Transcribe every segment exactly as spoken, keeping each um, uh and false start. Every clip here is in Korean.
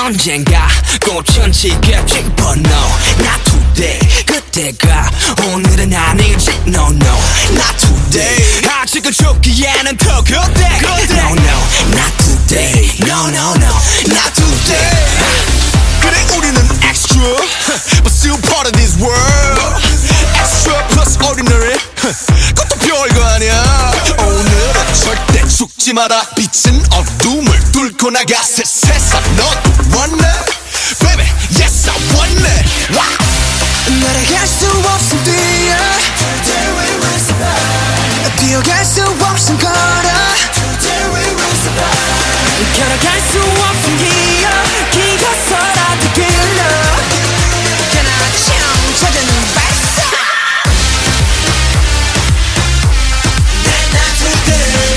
언젠가 꽃은 지겠지 But no, not today. 그때가 오늘은 아니지 No, no, not today. 아직은 죽기에는 더 그때 No, no, not today. No, no, no, not today. 그래 우리는 extra But still part of this world. Extra plus ordinary 그것도 별거 아니야. 오늘은 절대 죽지 마라. 빛은 어둠을 뚫고 나가 새 세상 너도 원해 Baby yes I want it. Wow. 날아갈 수 없음 뛰어 Today we will survive. 뛰어갈 수 없음 걸어 Today we will survive. 걸어갈 수 없음 기어 기어서라도 길러 그나 찾아는 발사 Not not today.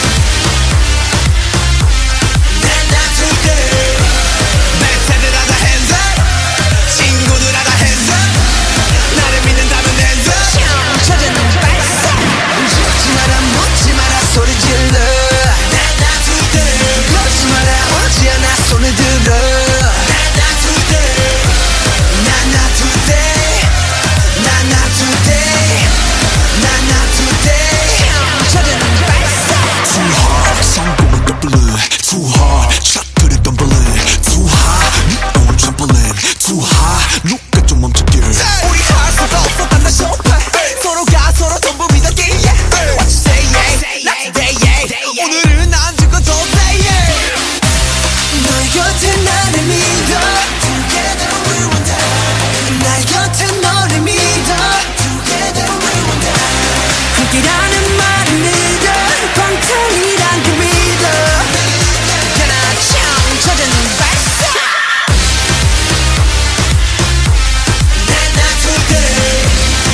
Not not today. 멘트들 하다 hands up. 친구들 하다 hands up. 나를 믿는다면 hands up. 찾아는 발사 죽지 마라 묻지 마라 소리 질러 Not not today. 걷지 마라 오지 않아 손을 들어 Not not today. Not not today. Not not today. Not not today. 찾아는 발사 Too hard 성공은 더블 Too hard 샷들이 덤블링 Too high 네 own trampoline Too high 누가 좀 멈춰길. 우리 할 수도 없어 단나 쇼파 서로가 서로 전부 믿었기 yeah. What you say yeah Not today yeah 오늘은 안 죽어도 say yeah. 너의 곁에 나를 믿어 Together we will die. 나의 곁에 너를 믿어 Together we will die. 함께라는 말을 믿어 방탄이란 그 믿어 그나 참 찾아는 발사 Not not today.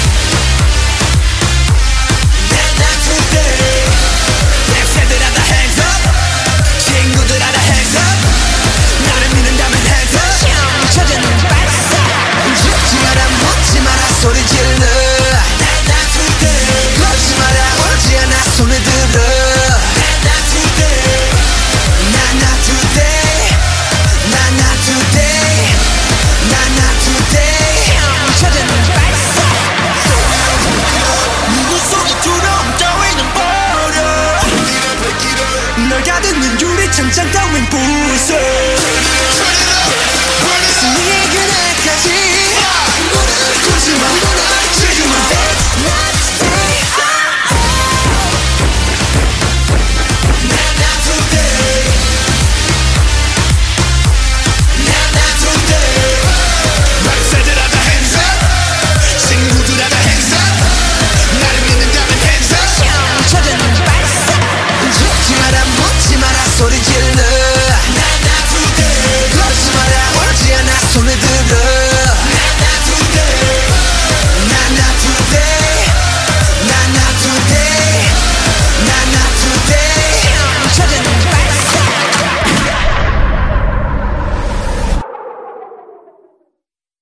Not not today. 랩새들 하다 hands up. 친구들 하다 hands up. 나를 믿는다면 hands up. 찾아는 발사 죽지 마라 묻지 마라 소리 질러 Not not today. 걷지 마라 오지 않아 손을 들어 Not not today. Not not today. Not not today. Not not today. 찾아는 발사 누구 소리처럼 따위는 버려. 널 가두는 유리창장 따윈